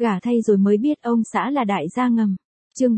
Gả thay rồi mới biết ông xã là đại gia ngầm. Chương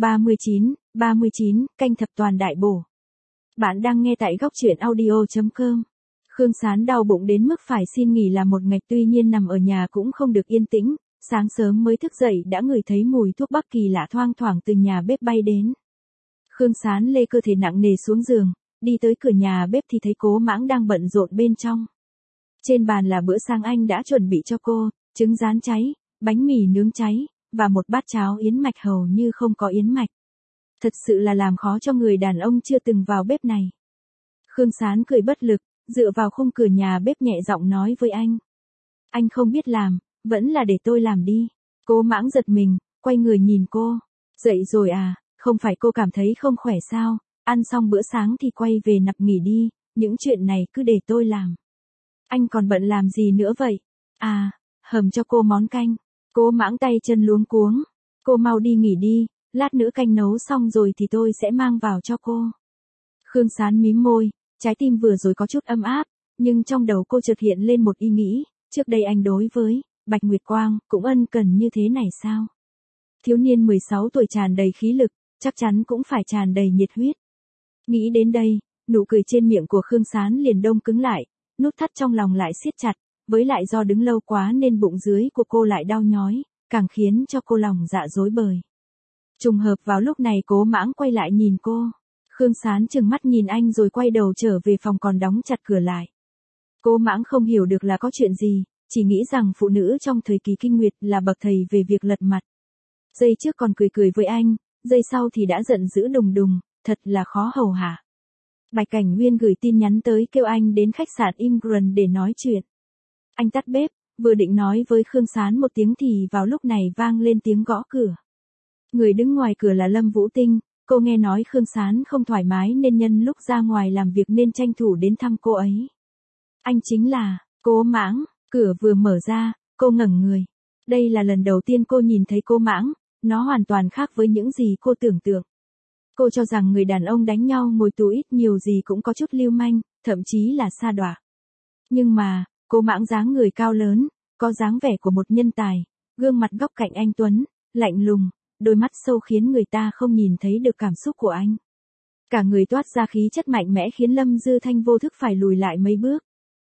39, canh thập toàn đại bổ. Bạn đang nghe tại góc truyện audio.com. Khương Sán đau bụng đến mức phải xin nghỉ làm một ngày, tuy nhiên nằm ở nhà cũng không được yên tĩnh, sáng sớm mới thức dậy đã ngửi thấy mùi thuốc bắc kỳ lạ thoang thoảng từ nhà bếp bay đến. Khương Sán lê cơ thể nặng nề xuống giường, đi tới cửa nhà bếp thì thấy Cố Mãng đang bận rộn bên trong. Trên bàn là bữa sáng anh đã chuẩn bị cho cô, trứng rán cháy, bánh mì nướng cháy, và một bát cháo yến mạch hầu như không có yến mạch. Thật sự là làm khó cho người đàn ông chưa từng vào bếp này. Khương Sán cười bất lực, dựa vào khung cửa nhà bếp nhẹ giọng nói với anh. Anh không biết làm, vẫn là để tôi làm đi. Cố Mãng giật mình, quay người nhìn cô. Dậy rồi à, không phải cô cảm thấy không khỏe sao, ăn xong bữa sáng thì quay về nằm nghỉ đi, những chuyện này cứ để tôi làm. Anh còn bận làm gì nữa vậy? À, hầm cho cô món canh. Cố Mãng tay chân luống cuống. Cô mau đi nghỉ đi, lát nữa canh nấu xong rồi thì tôi sẽ mang vào cho cô. Khương Sán mím môi, trái tim vừa rồi có chút âm áp, nhưng trong đầu cô chợt hiện lên một ý nghĩ, trước đây anh đối với Bạch Nguyệt Quang cũng ân cần như thế này sao? Thiếu niên 16 tuổi tràn đầy khí lực, chắc chắn cũng phải tràn đầy nhiệt huyết. Nghĩ đến đây, nụ cười trên miệng của Khương Sán liền đông cứng lại, nút thắt trong lòng lại siết chặt, với lại do đứng lâu quá nên bụng dưới của cô lại đau nhói, càng khiến cho cô lòng dạ rối bời. Trùng hợp vào lúc này Cố Mãng quay lại nhìn cô. Khương Sán trừng mắt nhìn anh rồi quay đầu trở về phòng còn đóng chặt cửa lại. Cố Mãng không hiểu được là có chuyện gì, chỉ nghĩ rằng phụ nữ trong thời kỳ kinh nguyệt là bậc thầy về việc lật mặt. Giây trước còn cười cười với anh, giây sau thì đã giận dữ đùng đùng, thật là khó hầu hạ. Bạch Cảnh Nguyên gửi tin nhắn tới kêu anh đến khách sạn Imgran để nói chuyện. Anh tắt bếp, vừa định nói với Khương Sán một tiếng thì vào lúc này vang lên tiếng gõ cửa. Người đứng ngoài cửa là Lâm Vũ Tinh, cô nghe nói Khương Sán không thoải mái nên nhân lúc ra ngoài làm việc nên tranh thủ đến thăm cô ấy. Anh chính là Cố Mãng. Cửa vừa mở ra, cô ngẩng người. Đây là lần đầu tiên cô nhìn thấy Cố Mãng, nó hoàn toàn khác với những gì cô tưởng tượng. Cô cho rằng người đàn ông đánh nhau ngồi tù ít nhiều gì cũng có chút lưu manh, thậm chí là sa đọa. Nhưng mà, Cố Mãng dáng người cao lớn, có dáng vẻ của một nhân tài, gương mặt góc cạnh anh tuấn, lạnh lùng, đôi mắt sâu khiến người ta không nhìn thấy được cảm xúc của anh. Cả người toát ra khí chất mạnh mẽ khiến Lâm Dư Thanh vô thức phải lùi lại mấy bước.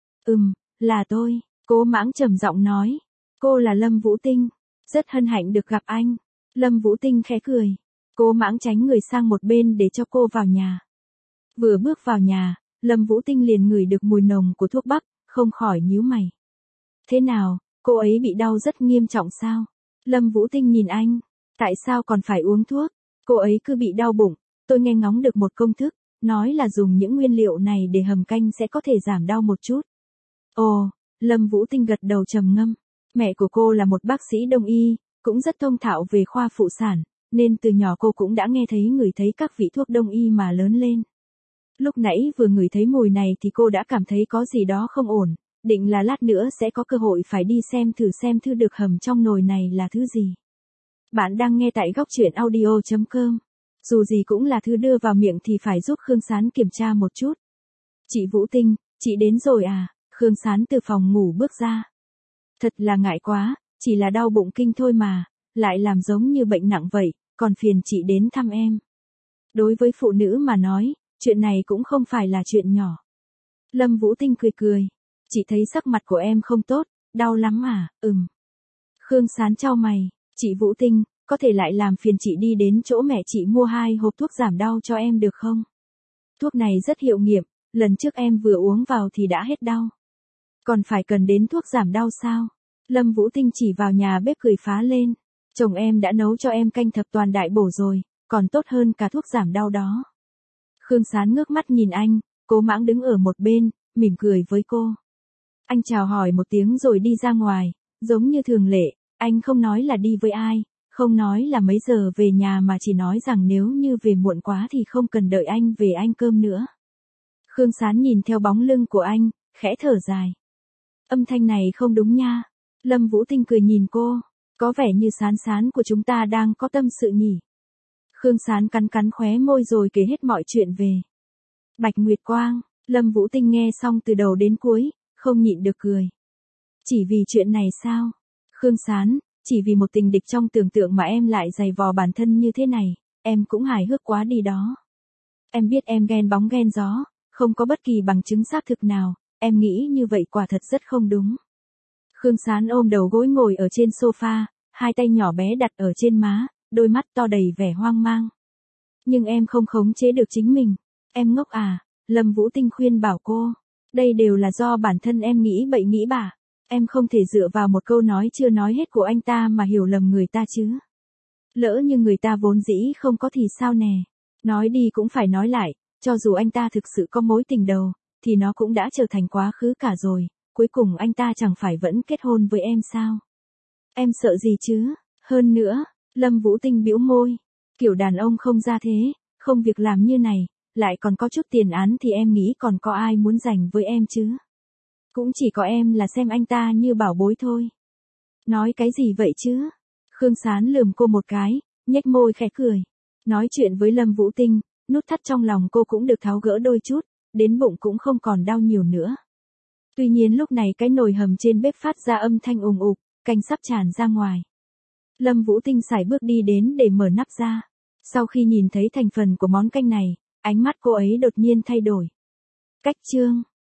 Là tôi, Cố Mãng trầm giọng nói. Cô là Lâm Vũ Tinh, rất hân hạnh được gặp anh. Lâm Vũ Tinh khẽ cười. Cố Mãng tránh người sang một bên để cho cô vào nhà. Vừa bước vào nhà, Lâm Vũ Tinh liền ngửi được mùi nồng của thuốc bắc, không khỏi nhíu mày. Thế nào, cô ấy bị đau rất nghiêm trọng sao? Lâm Vũ Tinh nhìn anh. Tại sao còn phải uống thuốc? Cô ấy cứ bị đau bụng, tôi nghe ngóng được một công thức, nói là dùng những nguyên liệu này để hầm canh sẽ có thể giảm đau một chút. Ồ, Lâm Vũ Tinh gật đầu trầm ngâm. Mẹ của cô là một bác sĩ đông y, cũng rất thông thạo về khoa phụ sản, nên từ nhỏ cô cũng đã nghe thấy ngửi thấy các vị thuốc đông y mà lớn lên. Lúc nãy vừa ngửi thấy mùi này thì cô đã cảm thấy có gì đó không ổn, định là lát nữa sẽ có cơ hội phải đi xem thử được hầm trong nồi này là thứ gì. Bạn đang nghe tại góc truyện audio.com. Dù gì cũng là thứ đưa vào miệng thì phải giúp Khương Sán kiểm tra một chút. Chị Vũ Tinh, chị đến rồi à? Khương Sán từ phòng ngủ bước ra. Thật là ngại quá, chỉ là đau bụng kinh thôi mà, lại làm giống như bệnh nặng vậy, còn phiền chị đến thăm em. Đối với phụ nữ mà nói, chuyện này cũng không phải là chuyện nhỏ. Lâm Vũ Tinh cười cười. Chị thấy sắc mặt của em không tốt, đau lắm à? Khương Sán chau mày. Chị Vũ Tinh, có thể lại làm phiền chị đi đến chỗ mẹ chị mua 2 hộp thuốc giảm đau cho em được không? Thuốc này rất hiệu nghiệm, lần trước em vừa uống vào thì đã hết đau. Còn phải cần đến thuốc giảm đau sao? Lâm Vũ Tinh chỉ vào nhà bếp cười phá lên. Chồng em đã nấu cho em canh thập toàn đại bổ rồi, còn tốt hơn cả thuốc giảm đau đó. Khương Sán ngước mắt nhìn anh, Cố Mãng đứng ở một bên, mỉm cười với cô. Anh chào hỏi một tiếng rồi đi ra ngoài, giống như thường lệ, anh không nói là đi với ai, không nói là mấy giờ về nhà mà chỉ nói rằng nếu như về muộn quá thì không cần đợi anh về ăn cơm nữa. Khương Sán nhìn theo bóng lưng của anh, khẽ thở dài. Âm thanh này không đúng nha. Lâm Vũ Tinh cười nhìn cô, có vẻ như Sán Sán của chúng ta đang có tâm sự nhỉ. Khương Sán cắn cắn khóe môi rồi kể hết mọi chuyện về Bạch Nguyệt Quang. Lâm Vũ Tinh nghe xong từ đầu đến cuối, không nhịn được cười. Chỉ vì chuyện này sao? Khương Sán, chỉ vì một tình địch trong tưởng tượng mà em lại giày vò bản thân như thế này, em cũng hài hước quá đi đó. Em biết em ghen bóng ghen gió, không có bất kỳ bằng chứng xác thực nào, em nghĩ như vậy quả thật rất không đúng. Khương Sán ôm đầu gối ngồi ở trên sofa, hai tay nhỏ bé đặt ở trên má, đôi mắt to đầy vẻ hoang mang. Nhưng em không khống chế được chính mình. Em ngốc à? Lâm Vũ Tinh khuyên bảo cô. Đây đều là do bản thân em nghĩ bậy nghĩ bạ. Em không thể dựa vào một câu nói chưa nói hết của anh ta mà hiểu lầm người ta chứ. Lỡ như người ta vốn dĩ không có thì sao nè. Nói đi cũng phải nói lại, cho dù anh ta thực sự có mối tình đầu, thì nó cũng đã trở thành quá khứ cả rồi. Cuối cùng anh ta chẳng phải vẫn kết hôn với em sao? Em sợ gì chứ? Hơn nữa, Lâm Vũ Tinh bĩu môi. Kiểu đàn ông không ra thế, không việc làm như này, lại còn có chút tiền án thì em nghĩ còn có ai muốn giành với em chứ? Cũng chỉ có em là xem anh ta như bảo bối thôi. Nói cái gì vậy chứ? Khương Sán lườm cô một cái, nhếch môi khẽ cười. Nói chuyện với Lâm Vũ Tinh, nút thắt trong lòng cô cũng được tháo gỡ đôi chút, đến bụng cũng không còn đau nhiều nữa. Tuy nhiên lúc này cái nồi hầm trên bếp phát ra âm thanh ùng ục, canh sắp tràn ra ngoài. Lâm Vũ Tinh sải bước đi đến để mở nắp ra. Sau khi nhìn thấy thành phần của món canh này, ánh mắt cô ấy đột nhiên thay đổi. Cách chương